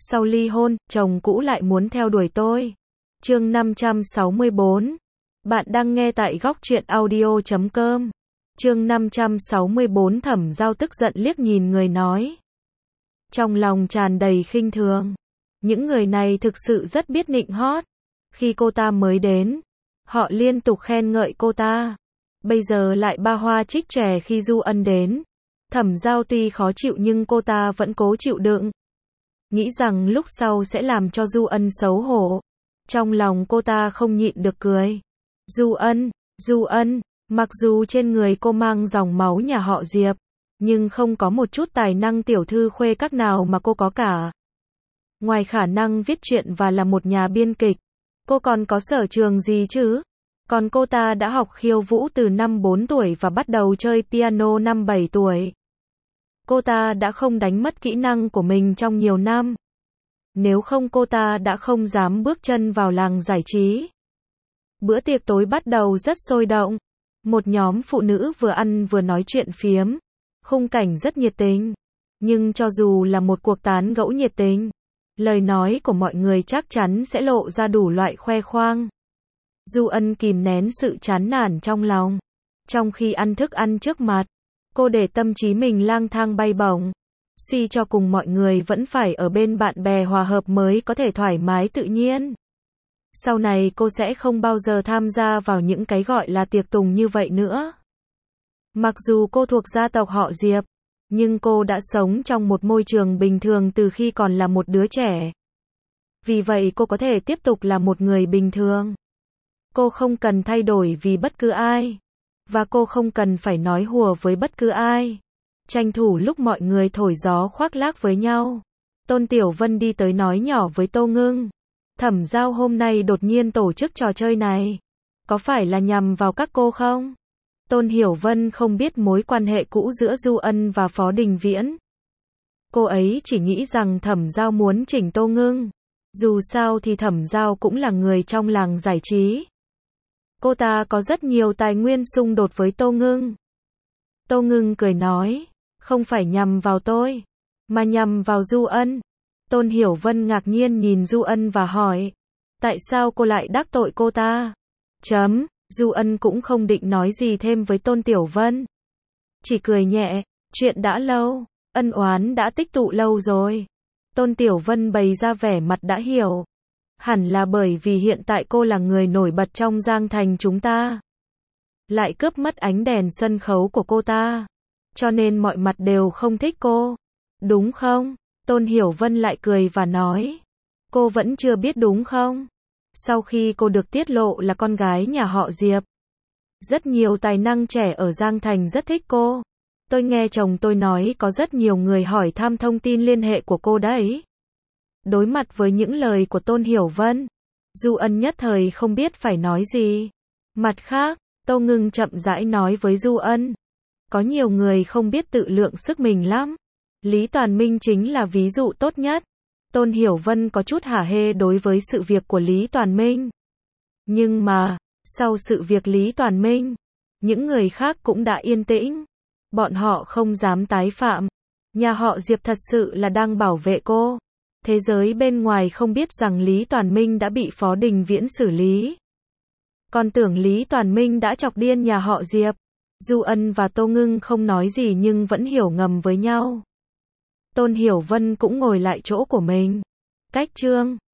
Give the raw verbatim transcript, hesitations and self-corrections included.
Sau ly hôn, chồng cũ lại muốn theo đuổi tôi. Chương năm trăm sáu mươi bốn. Bạn đang nghe tại góc truyện audio chấm com. Chương năm trăm sáu mươi bốn. Thẩm Giao tức giận liếc nhìn người nói. Trong lòng tràn đầy khinh thường. Những người này thực sự rất biết nịnh hót. Khi cô ta mới đến, họ liên tục khen ngợi cô ta. Bây giờ lại ba hoa trích trẻ khi Du Ân đến. Thẩm Giao tuy khó chịu nhưng cô ta vẫn cố chịu đựng. Nghĩ rằng lúc sau sẽ làm cho Du Ân xấu hổ. Trong lòng cô ta không nhịn được cười. Du Ân, Du Ân, mặc dù trên người cô mang dòng máu nhà họ Diệp, nhưng không có một chút tài năng tiểu thư khuê các nào mà cô có cả. Ngoài khả năng viết truyện và là một nhà biên kịch, cô còn có sở trường gì chứ? Còn cô ta đã học khiêu vũ từ năm bốn tuổi và bắt đầu chơi piano năm bảy tuổi. Cô ta đã không đánh mất kỹ năng của mình trong nhiều năm. Nếu không cô ta đã không dám bước chân vào làng giải trí. Bữa tiệc tối bắt đầu rất sôi động. Một nhóm phụ nữ vừa ăn vừa nói chuyện phiếm. Khung cảnh rất nhiệt tình. Nhưng cho dù là một cuộc tán gẫu nhiệt tình, lời nói của mọi người chắc chắn sẽ lộ ra đủ loại khoe khoang. Du Ân kìm nén sự chán nản trong lòng. Trong khi ăn thức ăn trước mặt, cô để tâm trí mình lang thang bay bổng. Suy cho cùng mọi người vẫn phải ở bên bạn bè hòa hợp mới có thể thoải mái tự nhiên. Sau này cô sẽ không bao giờ tham gia vào những cái gọi là tiệc tùng như vậy nữa. Mặc dù cô thuộc gia tộc họ Diệp, nhưng cô đã sống trong một môi trường bình thường từ khi còn là một đứa trẻ. Vì vậy cô có thể tiếp tục là một người bình thường. Cô không cần thay đổi vì bất cứ ai. Và cô không cần phải nói hùa với bất cứ ai. Tranh thủ lúc mọi người thổi gió khoác lác với nhau. Tôn Tiểu Vân đi tới nói nhỏ với Tô Ngưng. Thẩm Giao hôm nay đột nhiên tổ chức trò chơi này. Có phải là nhằm vào các cô không? Tôn Hiểu Vân không biết mối quan hệ cũ giữa Du Ân và Phó Đình Viễn. Cô ấy chỉ nghĩ rằng Thẩm Giao muốn chỉnh Tô Ngưng. Dù sao thì Thẩm Giao cũng là người trong làng giải trí. Cô ta có rất nhiều tài nguyên xung đột với Tô Ngưng. Tô Ngưng cười nói, không phải nhằm vào tôi, mà nhằm vào Du Ân. Tôn Hiểu Vân ngạc nhiên nhìn Du Ân và hỏi, tại sao cô lại đắc tội cô ta? Chấm, Du Ân cũng không định nói gì thêm với Tôn Tiểu Vân. Chỉ cười nhẹ, chuyện đã lâu, ân oán đã tích tụ lâu rồi. Tôn Tiểu Vân bày ra vẻ mặt đã hiểu. Hẳn là bởi vì hiện tại cô là người nổi bật trong Giang Thành chúng ta. Lại cướp mất ánh đèn sân khấu của cô ta. Cho nên mọi mặt đều không thích cô. Đúng không? Tôn Hiểu Vân lại cười và nói. Cô vẫn chưa biết đúng không? Sau khi cô được tiết lộ là con gái nhà họ Diệp, rất nhiều tài năng trẻ ở Giang Thành rất thích cô. Tôi nghe chồng tôi nói có rất nhiều người hỏi thăm thông tin liên hệ của cô đấy. Đối mặt với những lời của Tôn Hiểu Vân, Du Ân nhất thời không biết phải nói gì. Mặt khác, Tô Ngưng chậm rãi nói với Du Ân. Có nhiều người không biết tự lượng sức mình lắm. Lý Toàn Minh chính là ví dụ tốt nhất. Tôn Hiểu Vân có chút hả hê đối với sự việc của Lý Toàn Minh. Nhưng mà, sau sự việc Lý Toàn Minh, những người khác cũng đã yên tĩnh. Bọn họ không dám tái phạm. Nhà họ Diệp thật sự là đang bảo vệ cô. Thế giới bên ngoài không biết rằng Lý Toàn Minh đã bị Phó Đình Viễn xử lý. Còn tưởng Lý Toàn Minh đã chọc điên nhà họ Diệp. Du Ân và Tô Ngưng không nói gì nhưng vẫn hiểu ngầm với nhau. Tôn Hiểu Vân cũng ngồi lại chỗ của mình. Cách chương